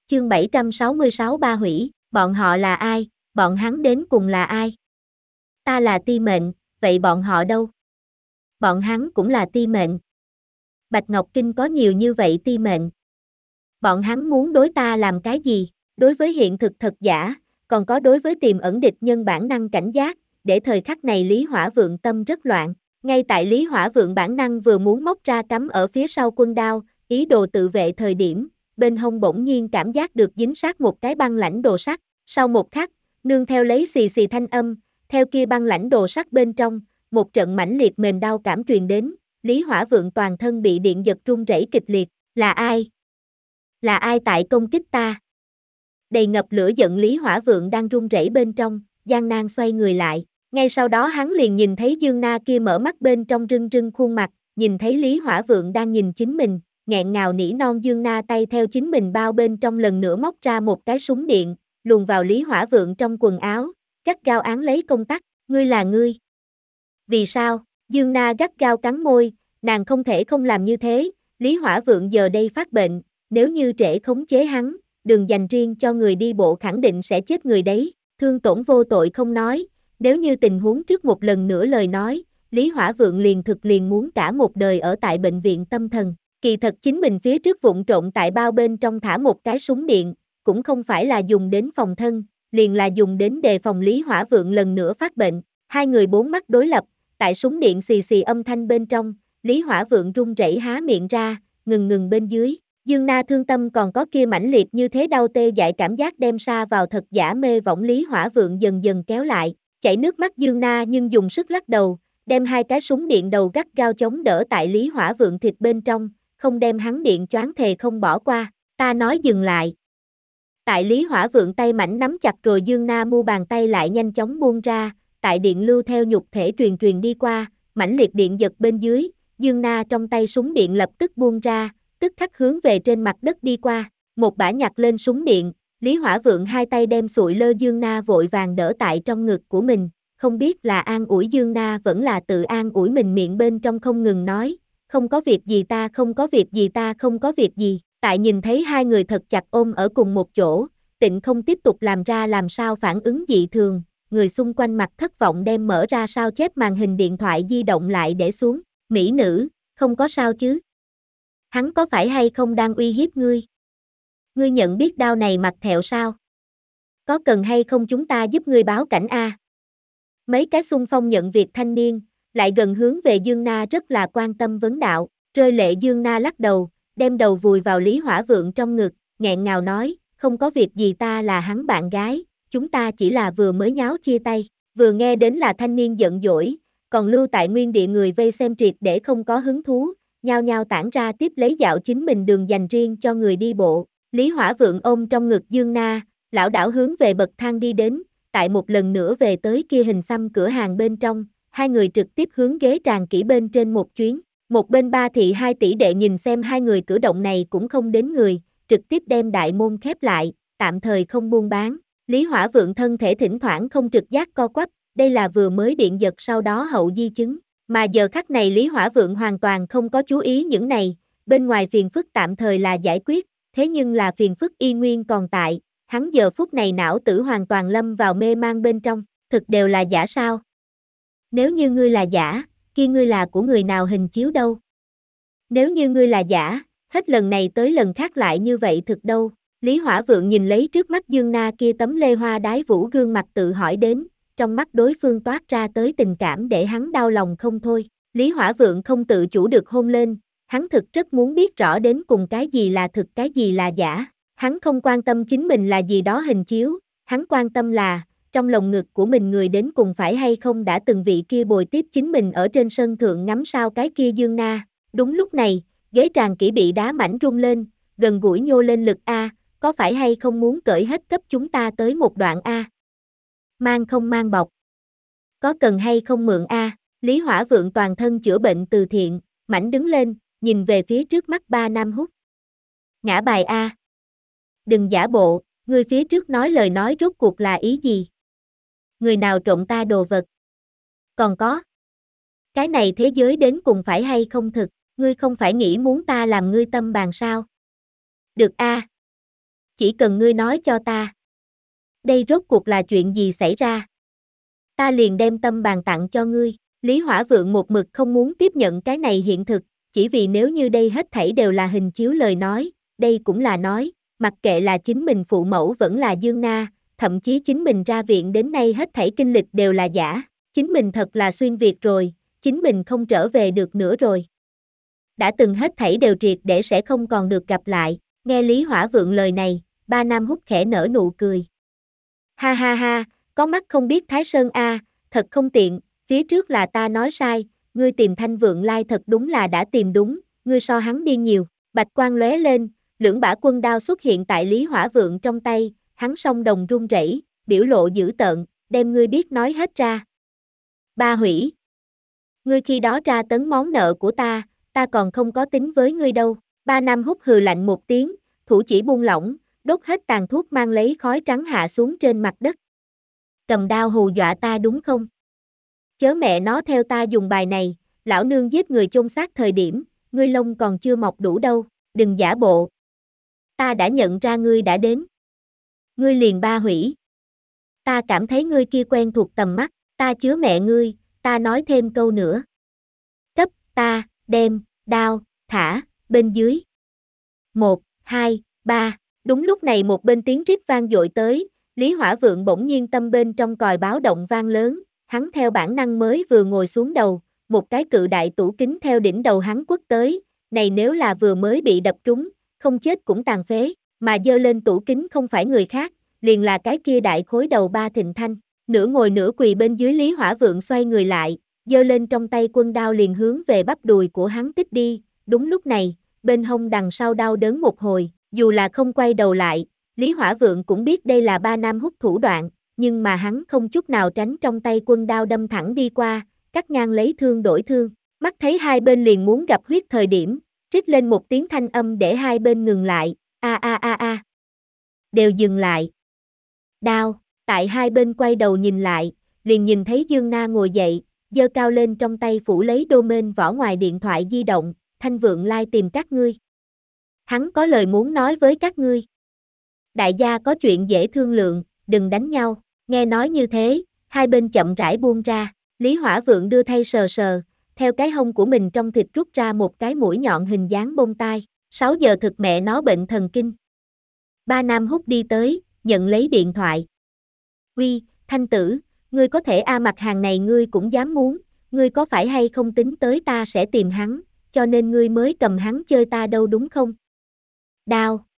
Chương 766 Ba hủy, bọn họ là ai, bọn hắn đến cùng là ai? Ta là ti mệnh, vậy bọn họ đâu? Bọn hắn cũng là ti mệnh. Bạch Ngọc Kinh có nhiều như vậy ti mệnh. Bọn hắn muốn đối ta làm cái gì? Đối với hiện thực thật giả, còn có đối với tiềm ẩn địch nhân bản năng cảnh giác, để thời khắc này Lý Hỏa Vượng tâm rất loạn. Ngay tại Lý Hỏa Vượng bản năng vừa muốn móc ra cắm ở phía sau quân đao, ý đồ tự vệ thời điểm, bên hông bỗng nhiên cảm giác được dính sát một cái băng lãnh đồ sắt. Sau một khắc, nương theo lấy xì xì thanh âm, theo kia băng lãnh đồ sắt bên trong, một trận mãnh liệt mềm đau cảm truyền đến, Lý Hỏa Vượng toàn thân bị điện giật run rẩy kịch liệt. Là ai? Là ai tại công kích ta? Đầy ngập lửa giận Lý Hỏa Vượng đang run rẩy bên trong, gian nan xoay người lại. Ngay sau đó hắn liền nhìn thấy Dương Na kia mở mắt bên trong rưng rưng khuôn mặt, nhìn thấy Lý Hỏa Vượng đang nhìn chính mình, nghẹn ngào nỉ non. Dương Na tay theo chính mình bao bên trong lần nữa móc ra một cái súng điện, luồn vào Lý Hỏa Vượng trong quần áo, gắt gao án lấy công tắc. Ngươi là ngươi? Vì sao? Dương Na gắt gao cắn môi, nàng không thể không làm như thế. Lý Hỏa Vượng giờ đây phát bệnh, nếu như trễ khống chế hắn, đường dành riêng cho người đi bộ khẳng định sẽ chết người đấy. Thương tổn vô tội không nói, nếu như tình huống trước một lần nữa lời nói, Lý Hỏa Vượng liền muốn cả một đời ở tại bệnh viện tâm thần. Kỳ thật chính mình phía trước vụng trộn tại bao bên trong thả một cái súng điện, cũng không phải là dùng đến phòng thân, liền là dùng đến đề phòng Lý Hỏa Vượng lần nữa phát bệnh. Hai người bốn mắt đối lập, tại súng điện xì xì âm thanh bên trong, Lý Hỏa Vượng run rẩy há miệng ra, ngừng bên dưới. Dương Na thương tâm còn có kia mãnh liệt như thế đau tê dại cảm giác đem sa vào thật giả mê võng Lý Hỏa Vượng dần dần kéo lại, chảy nước mắt Dương Na nhưng dùng sức lắc đầu, đem hai cái súng điện đầu gắt gao chống đỡ tại Lý Hỏa Vượng thịt bên trong, không đem hắn điện choáng thề không bỏ qua. Ta nói dừng lại. Tại Lý Hỏa Vượng tay mảnh nắm chặt rồi Dương Na mu bàn tay lại nhanh chóng buông ra, tại điện lưu theo nhục thể truyền đi qua, mãnh liệt điện giật bên dưới, Dương Na trong tay súng điện lập tức buông ra, tức khắc hướng về trên mặt đất đi qua, một bả nhặt lên súng điện, Lý Hỏa Vượng hai tay đem sụi lơ Dương Na vội vàng đỡ tại trong ngực của mình, không biết là an ủi Dương Na vẫn là tự an ủi mình, miệng bên trong không ngừng nói, không có việc gì ta không có việc gì ta không có việc gì. Tại nhìn thấy hai người thật chặt ôm ở cùng một chỗ, Tịnh không tiếp tục làm sao phản ứng dị thường, người xung quanh mặt thất vọng đem mở ra sao chép màn hình điện thoại di động lại để xuống. Mỹ nữ, không có sao chứ? Hắn có phải hay không đang uy hiếp ngươi? Ngươi nhận biết đao này mặt thẹo sao? Có cần hay không chúng ta giúp ngươi báo cảnh a? Mấy cái xung phong nhận việc thanh niên, lại gần hướng về Dương Na rất là quan tâm vấn đạo, rơi lệ Dương Na lắc đầu, đem đầu vùi vào Lý Hỏa Vượng trong ngực, nghẹn ngào nói, không có việc gì, ta là hắn bạn gái, chúng ta chỉ là vừa mới nháo chia tay. Vừa nghe đến là thanh niên giận dỗi, còn lưu tại nguyên địa người vây xem triệt để không có hứng thú, nhao nhao tản ra tiếp lấy dạo chính mình đường dành riêng cho người đi bộ. Lý Hỏa Vượng ôm trong ngực Dương Na, lảo đảo hướng về bậc thang đi đến, tại một lần nữa về tới kia hình xăm cửa hàng bên trong, hai người trực tiếp hướng ghế tràn kỹ bên trên một chuyến. Một bên Ba thị hai tỷ đệ nhìn xem hai người cử động này cũng không đến người, trực tiếp đem đại môn khép lại, tạm thời không buôn bán. Lý Hỏa Vượng thân thể thỉnh thoảng không trực giác co quắp, đây là vừa mới điện giật sau đó hậu di chứng. Mà giờ khắc này Lý Hỏa Vượng hoàn toàn không có chú ý những này, bên ngoài phiền phức tạm thời là giải quyết, thế nhưng là phiền phức y nguyên còn tại, hắn giờ phút này não tử hoàn toàn lâm vào mê mang bên trong, thực đều là giả sao? Nếu như ngươi là giả, kia ngươi là của người nào hình chiếu đâu? Nếu như ngươi là giả, hết lần này tới lần khác lại như vậy thực đâu? Lý Hỏa Vượng nhìn lấy trước mắt Dương Na kia tấm lê hoa đái vũ gương mặt tự hỏi đến, trong mắt đối phương toát ra tới tình cảm để hắn đau lòng không thôi. Lý Hỏa Vượng không tự chủ được hôn lên, hắn thực rất muốn biết rõ đến cùng cái gì là thực cái gì là giả. Hắn không quan tâm chính mình là gì đó hình chiếu, hắn quan tâm là, trong lồng ngực của mình người đến cùng phải hay không đã từng vị kia bồi tiếp chính mình ở trên sân thượng ngắm sao cái kia Dương Na. Đúng lúc này, ghế tràn kỹ bị đá mảnh rung lên, gần gũi nhô lên lực A, có phải hay không muốn cởi hết cấp chúng ta tới một đoạn A? Mang không mang bọc? Có cần hay không mượn A? Lý Hỏa Vượng toàn thân chữa bệnh từ thiện, mảnh đứng lên, nhìn về phía trước mắt ba nam hút. Ngã bài A. Đừng giả bộ, ngươi phía trước nói lời nói rốt cuộc là ý gì? Người nào trộm ta đồ vật? Còn có. Cái này thế giới đến cùng phải hay không thực, ngươi không phải nghĩ muốn ta làm ngươi tâm bàn sao? Được A. chỉ cần ngươi nói cho ta. Đây rốt cuộc là chuyện gì xảy ra? Ta liền đem tâm bàn tặng cho ngươi. Lý Hỏa Vượng một mực không muốn tiếp nhận cái này hiện thực, chỉ vì nếu như đây hết thảy đều là hình chiếu lời nói, đây cũng là nói, mặc kệ là chính mình phụ mẫu vẫn là Dương Na, thậm chí chính mình ra viện đến nay hết thảy kinh lịch đều là giả, chính mình thật là xuyên Việt rồi, chính mình không trở về được nữa rồi. Đã từng hết thảy đều triệt để sẽ không còn được gặp lại, nghe Lý Hỏa Vượng lời này, Ba Nam Húc khẽ nở nụ cười. Ha ha ha, có mắt không biết Thái Sơn a, thật không tiện, phía trước là ta nói sai, ngươi tìm Thanh Vượng Lai thật đúng là đã tìm đúng, ngươi so hắn đi nhiều, bạch quang lóe lên, lưỡng bả quân đao xuất hiện tại Lý Hỏa Vượng trong tay, hắn song đồng run rẩy, biểu lộ dữ tợn, đem ngươi biết nói hết ra. Ba Hủy, ngươi khi đó tra tấn món nợ của ta còn không có tính với ngươi đâu. Ba Nam Húc hừ lạnh một tiếng, thủ chỉ buông lỏng, đốt hết tàn thuốc mang lấy khói trắng hạ xuống trên mặt đất. Cầm đao hù dọa ta đúng không? Chớ mẹ nó theo ta dùng bài này, lão nương giết người chôn xác thời điểm, ngươi lông còn chưa mọc đủ đâu, đừng giả bộ. Ta đã nhận ra ngươi đã đến. Ngươi liền Ba Hủy. Ta cảm thấy ngươi kia quen thuộc tầm mắt, ta chứa mẹ ngươi, ta nói thêm câu nữa. Cấp, ta, đem, đao, thả, bên dưới. 1, 2, 3, đúng lúc này một bên tiếng rít vang dội tới, Lý Hỏa Vượng bỗng nhiên tâm bên trong còi báo động vang lớn, hắn theo bản năng mới vừa ngồi xuống đầu, một cái cự đại tủ kính theo đỉnh đầu hắn quất tới, này nếu là vừa mới bị đập trúng, không chết cũng tàn phế, mà giơ lên tủ kính không phải người khác, liền là cái kia đại khối đầu Ba Thịnh Thanh, nửa ngồi nửa quỳ bên dưới Lý Hỏa Vượng xoay người lại, giơ lên trong tay quân đao liền hướng về bắp đùi của hắn tích đi, đúng lúc này, bên hông đằng sau đau đớn một hồi, dù là không quay đầu lại, Lý Hỏa Vượng cũng biết đây là Ba Nam Húc thủ đoạn, nhưng mà hắn không chút nào tránh trong tay quân đao đâm thẳng đi qua, cắt ngang lấy thương đổi thương, mắt thấy hai bên liền muốn gặp huyết thời điểm, rít lên một tiếng thanh âm để hai bên ngừng lại, a a a a, đều dừng lại. Đao, tại hai bên quay đầu nhìn lại, liền nhìn thấy Dương Na ngồi dậy, giơ cao lên trong tay phủ lấy domain vỏ ngoài điện thoại di động, Thanh Vượng Lai tìm các ngươi. Hắn có lời muốn nói với các ngươi. Đại gia có chuyện dễ thương lượng, đừng đánh nhau, nghe nói như thế, hai bên chậm rãi buông ra, Lý Hỏa Vượng đưa tay sờ sờ, theo cái hông của mình trong thịt rút ra một cái mũi nhọn hình dáng bông tai, 6 giờ thực mẹ nó bệnh thần kinh. Ba Nam Húc đi tới, nhận lấy điện thoại. Uy, Thanh tử, ngươi có thể mặt hàng này ngươi cũng dám muốn, ngươi có phải hay không tính tới ta sẽ tìm hắn, cho nên ngươi mới cầm hắn chơi ta đâu đúng không? Đao,